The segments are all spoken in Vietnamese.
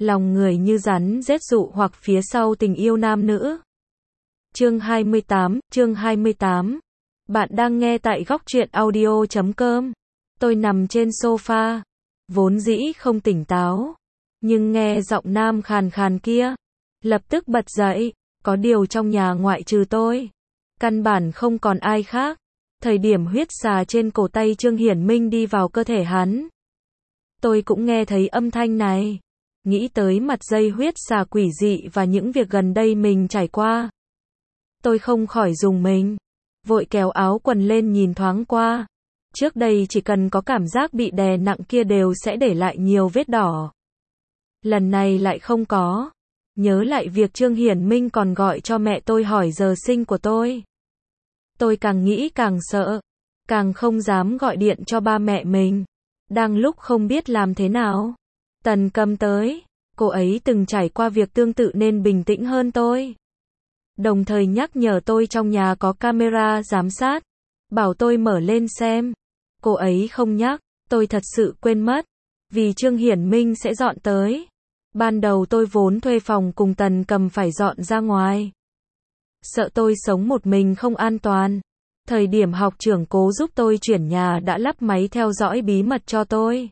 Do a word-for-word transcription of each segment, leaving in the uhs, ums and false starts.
lòng người như rắn rết dụ hoặc phía sau tình yêu nam nữ. Chương hai mươi tám, chương hai mươi tám. Bạn đang nghe tại góc truyện audio chấm com. Tôi nằm trên sofa, vốn dĩ không tỉnh táo, nhưng nghe giọng nam khàn khàn kia, lập tức bật dậy, có điều trong nhà ngoại trừ tôi, căn bản không còn ai khác. Thời điểm huyết xà trên cổ tay Trương Hiển Minh đi vào cơ thể hắn, tôi cũng nghe thấy âm thanh này. Nghĩ tới mặt dây huyết xà quỷ dị và những việc gần đây mình trải qua, tôi không khỏi rùng mình, vội kéo áo quần lên nhìn thoáng qua. Trước đây chỉ cần có cảm giác bị đè nặng kia đều sẽ để lại nhiều vết đỏ. Lần này lại không có. Nhớ lại việc Trương Hiển Minh còn gọi cho mẹ tôi hỏi giờ sinh của tôi, tôi càng nghĩ càng sợ, càng không dám gọi điện cho ba mẹ mình. Đang lúc không biết làm thế nào, Tần Cầm tới. Cô ấy từng trải qua việc tương tự nên bình tĩnh hơn tôi, đồng thời nhắc nhở tôi trong nhà có camera giám sát, bảo tôi mở lên xem. Cô ấy không nhắc, tôi thật sự quên mất, vì Trương Hiển Minh sẽ dọn tới. Ban đầu tôi vốn thuê phòng cùng Tần Cầm phải dọn ra ngoài, sợ tôi sống một mình không an toàn. Thời điểm học trưởng cố giúp tôi chuyển nhà đã lắp máy theo dõi bí mật cho tôi,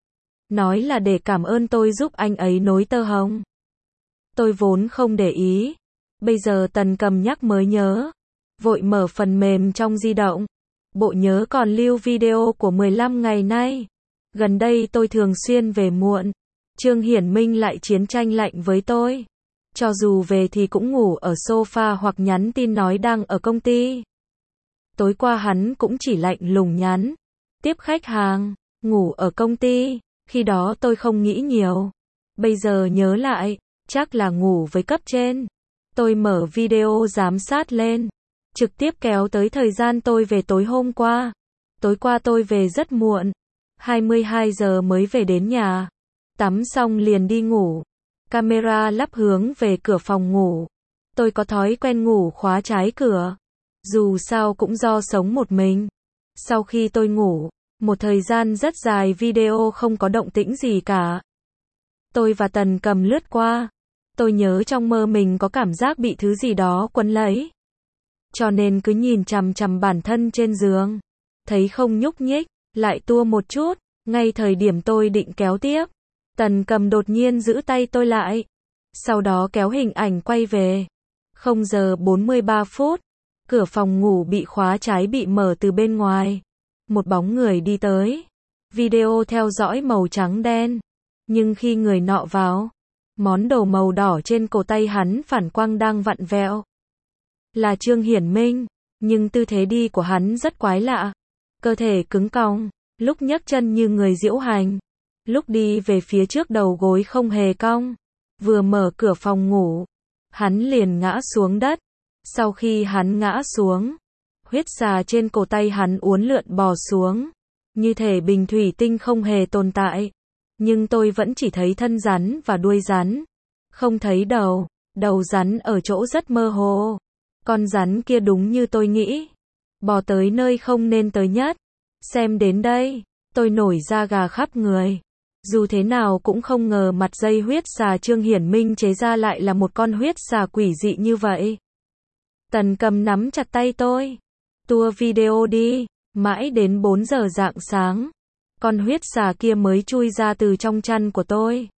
nói là để cảm ơn tôi giúp anh ấy nối tơ hồng. Tôi vốn không để ý, bây giờ Tần Cầm nhắc mới nhớ, vội mở phần mềm trong di động. Bộ nhớ còn lưu video của mười lăm ngày nay. Gần đây tôi thường xuyên về muộn, Trương Hiển Minh lại chiến tranh lạnh với tôi. Cho dù về thì cũng ngủ ở sofa hoặc nhắn tin nói đang ở công ty. Tối qua hắn cũng chỉ lạnh lùng nhắn, tiếp khách hàng, ngủ ở công ty. Khi đó tôi không nghĩ nhiều, bây giờ nhớ lại, chắc là ngủ với cấp trên. Tôi mở video giám sát lên, trực tiếp kéo tới thời gian tôi về tối hôm qua. Tối qua tôi về rất muộn, hai mươi hai giờ mới về đến nhà. Tắm xong liền đi ngủ. Camera lắp hướng về cửa phòng ngủ. Tôi có thói quen ngủ khóa trái cửa, dù sao cũng do sống một mình. Sau khi tôi ngủ, một thời gian rất dài video không có động tĩnh gì cả. Tôi và Tần Cầm lướt qua. Tôi nhớ trong mơ mình có cảm giác bị thứ gì đó quấn lấy, cho nên cứ nhìn chằm chằm bản thân trên giường, thấy không nhúc nhích, lại tua một chút. Ngay thời điểm tôi định kéo tiếp, Tần Cầm đột nhiên giữ tay tôi lại, sau đó kéo hình ảnh quay về. Không giờ bốn mươi ba phút, cửa phòng ngủ bị khóa trái bị mở từ bên ngoài. Một bóng người đi tới. Video theo dõi màu trắng đen, nhưng khi người nọ vào, món đồ màu đỏ trên cổ tay hắn phản quang đang vặn vẹo. Là Trương Hiển Minh, nhưng tư thế đi của hắn rất quái lạ. Cơ thể cứng cong, lúc nhấc chân như người diễu hành, lúc đi về phía trước đầu gối không hề cong. Vừa mở cửa phòng ngủ, hắn liền ngã xuống đất. Sau khi hắn ngã xuống, huyết xà trên cổ tay hắn uốn lượn bò xuống, như thể bình thủy tinh không hề tồn tại. Nhưng tôi vẫn chỉ thấy thân rắn và đuôi rắn, không thấy đầu. Đầu rắn ở chỗ rất mơ hồ. Con rắn kia đúng như tôi nghĩ, bò tới nơi không nên tới nhất. Xem đến đây, tôi nổi da gà khắp người. Dù thế nào cũng không ngờ mặt dây huyết xà Trương Hiển Minh chế ra lại là một con huyết xà quỷ dị như vậy. Tần Cầm nắm chặt tay tôi, tua video đi. Mãi đến bốn giờ rạng sáng, con huyết xà kia mới chui ra từ trong chăn của tôi,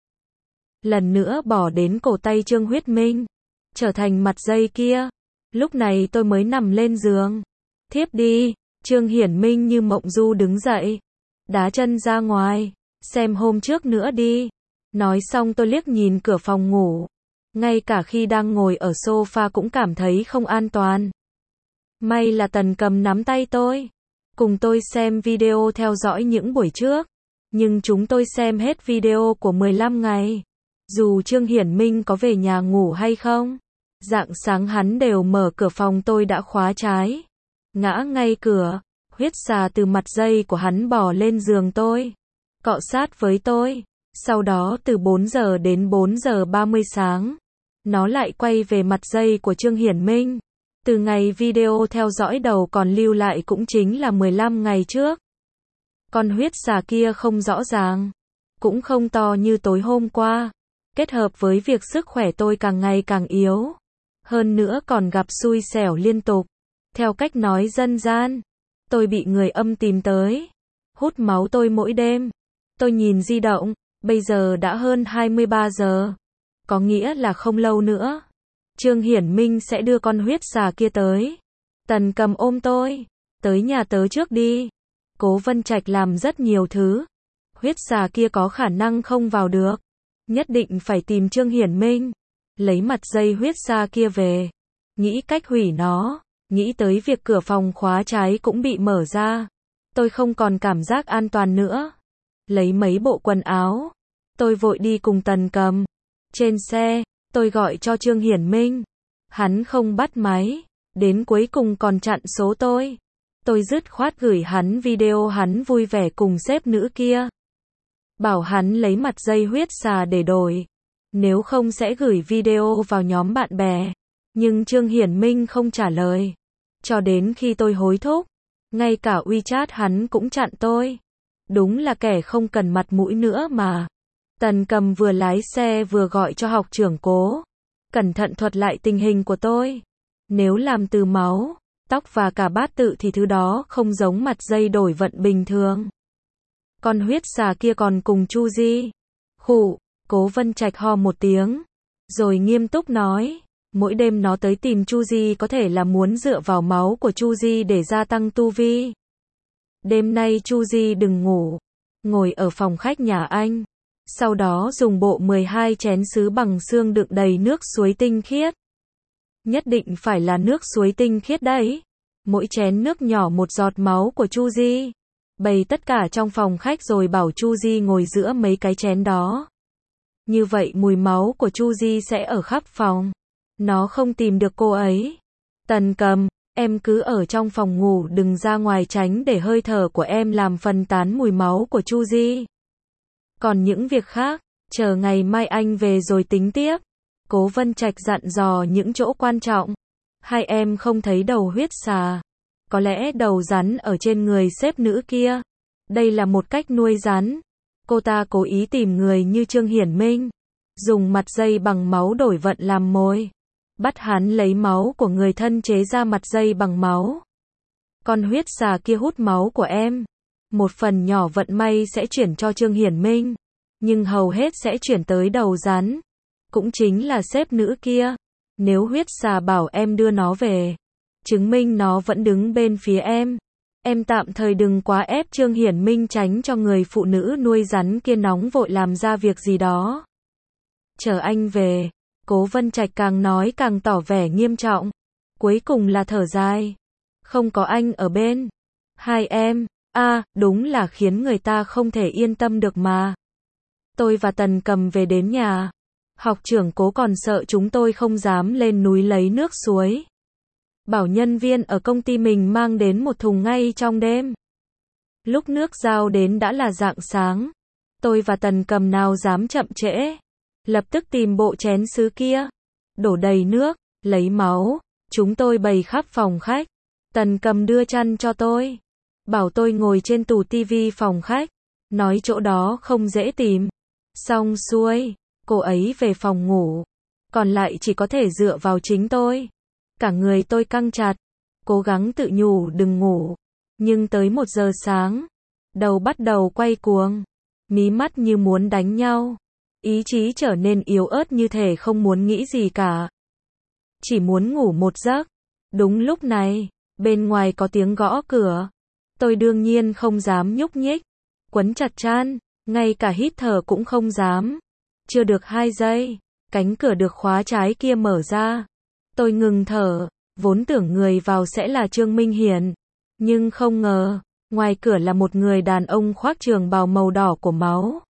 lần nữa bỏ đến cổ tay Trương Huyết Minh, trở thành mặt dây kia. Lúc này tôi mới nằm lên giường, thiếp đi. Trương Hiển Minh như mộng du đứng dậy, đá chân ra ngoài, xem hôm trước nữa đi. Nói xong tôi liếc nhìn cửa phòng ngủ, ngay cả khi đang ngồi ở sofa cũng cảm thấy không an toàn. May là Tần Cầm nắm tay tôi, cùng tôi xem video theo dõi những buổi trước, nhưng chúng tôi xem hết video của mười lăm ngày. Dù Trương Hiển Minh có về nhà ngủ hay không, rạng sáng hắn đều mở cửa phòng tôi đã khóa trái, ngã ngay cửa. Huyết xà từ mặt dây của hắn bò lên giường tôi, cọ sát với tôi. Sau đó từ bốn giờ đến bốn giờ ba mươi sáng, nó lại quay về mặt dây của Trương Hiển Minh. Từ ngày video theo dõi đầu còn lưu lại cũng chính là mười lăm ngày trước. Con huyết xà kia không rõ ràng, cũng không to như tối hôm qua, Kết hợp với việc sức khỏe tôi càng ngày càng yếu. Hơn nữa còn gặp xui xẻo liên tục. Theo cách nói dân gian, tôi bị người âm tìm tới, hút máu tôi mỗi đêm. Tôi nhìn di động, bây giờ đã hơn hai mươi ba giờ. Có nghĩa là không lâu nữa, Trương Hiển Minh sẽ đưa con huyết xà kia tới. Tần Cầm ôm tôi, tới nhà tớ trước đi. Cố Vân Trạch làm rất nhiều thứ. Huyết xà kia có khả năng không vào được. Nhất định phải tìm Trương Hiển Minh, lấy mặt dây huyết xà kia về. Nghĩ cách hủy nó, nghĩ tới việc cửa phòng khóa trái cũng bị mở ra. Tôi không còn cảm giác an toàn nữa. Lấy mấy bộ quần áo, tôi vội đi cùng Tần Cầm. Trên xe, tôi gọi cho Trương Hiển Minh. Hắn không bắt máy, đến cuối cùng còn chặn số tôi. Tôi dứt khoát gửi hắn video hắn vui vẻ cùng sếp nữ kia. Bảo hắn lấy mặt dây huyết xà để đổi. Nếu không sẽ gửi video vào nhóm bạn bè. Nhưng Trương Hiển Minh không trả lời. Cho đến khi tôi hối thúc, ngay cả WeChat hắn cũng chặn tôi. Đúng là kẻ không cần mặt mũi nữa mà. Tần Cầm vừa lái xe vừa gọi cho học trưởng Cố. Cẩn thận thuật lại tình hình của tôi. Nếu làm từ máu, tóc và cả bát tự thì thứ đó không giống mặt dây đổi vận bình thường. Con huyết xà kia còn cùng Chu Di. Khụ, Cố Vân Trạch ho một tiếng, rồi nghiêm túc nói, mỗi đêm nó tới tìm Chu Di có thể là muốn dựa vào máu của Chu Di để gia tăng tu vi. Đêm nay Chu Di đừng ngủ, ngồi ở phòng khách nhà anh, sau đó dùng bộ mười hai chén sứ bằng xương đựng đầy nước suối tinh khiết. Nhất định phải là nước suối tinh khiết đấy. Mỗi chén nước nhỏ một giọt máu của Chu Di. Bày tất cả trong phòng khách rồi bảo Chu Di ngồi giữa mấy cái chén đó. Như vậy mùi máu của Chu Di sẽ ở khắp phòng. Nó không tìm được cô ấy. Tần Cầm, em cứ ở trong phòng ngủ đừng ra ngoài tránh để hơi thở của em làm phân tán mùi máu của Chu Di. Còn những việc khác, chờ ngày mai anh về rồi tính tiếp. Cố Vân Trạch dặn dò những chỗ quan trọng. Hai em không thấy đầu huyết xà. Có lẽ đầu rắn ở trên người sếp nữ kia. Đây là một cách nuôi rắn. Cô ta cố ý tìm người như Trương Hiển Minh. Dùng mặt dây bằng máu đổi vận làm mồi. Bắt hắn lấy máu của người thân chế ra mặt dây bằng máu. Con huyết xà kia hút máu của em. Một phần nhỏ vận may sẽ chuyển cho Trương Hiển Minh. Nhưng hầu hết sẽ chuyển tới đầu rắn. Cũng chính là sếp nữ kia. Nếu huyết xà bảo em đưa nó về, chứng minh nó vẫn đứng bên phía em. Em tạm thời đừng quá ép Trương Hiển Minh tránh cho người phụ nữ nuôi rắn kia nóng vội làm ra việc gì đó. Chờ anh về, Cố Vân Trạch càng nói càng tỏ vẻ nghiêm trọng. Cuối cùng là thở dài. Không có anh ở bên. Hai em, a à, đúng là khiến người ta không thể yên tâm được mà. Tôi và Tần Cầm về đến nhà. Học trưởng Cố còn sợ chúng tôi không dám lên núi lấy nước suối. Bảo nhân viên ở công ty mình mang đến một thùng ngay trong đêm. Lúc nước giao đến đã là rạng sáng. Tôi và Tần Cầm nào dám chậm trễ. Lập tức tìm bộ chén sứ kia. Đổ đầy nước, lấy máu. Chúng tôi bày khắp phòng khách. Tần Cầm đưa chăn cho tôi. Bảo tôi ngồi trên tủ tivi phòng khách. Nói chỗ đó không dễ tìm. Xong xuôi, cô ấy về phòng ngủ. Còn lại chỉ có thể dựa vào chính tôi. Cả người tôi căng chặt. Cố gắng tự nhủ đừng ngủ. Nhưng tới một giờ sáng. Đầu bắt đầu quay cuồng. Mí mắt như muốn đánh nhau. Ý chí trở nên yếu ớt như thể không muốn nghĩ gì cả. Chỉ muốn ngủ một giấc. Đúng lúc này, bên ngoài có tiếng gõ cửa. Tôi đương nhiên không dám nhúc nhích. Quấn chặt chăn, ngay cả hít thở cũng không dám. Chưa được hai giây, cánh cửa được khóa trái kia mở ra. Tôi ngừng thở, vốn tưởng người vào sẽ là Trương Minh Hiển. Nhưng không ngờ, ngoài cửa là một người đàn ông khoác trường bào màu đỏ của máu.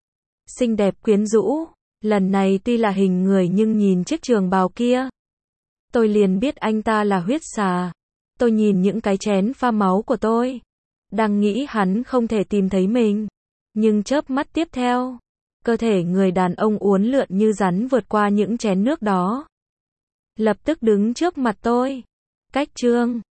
Xinh đẹp quyến rũ, lần này tuy là hình người nhưng nhìn chiếc trường bào kia. Tôi liền biết anh ta là huyết xà. Tôi nhìn những cái chén pha máu của tôi. Đang nghĩ hắn không thể tìm thấy mình. Nhưng chớp mắt tiếp theo, cơ thể người đàn ông uốn lượn như rắn vượt qua những chén nước đó. Lập tức đứng trước mặt tôi. Cách Trương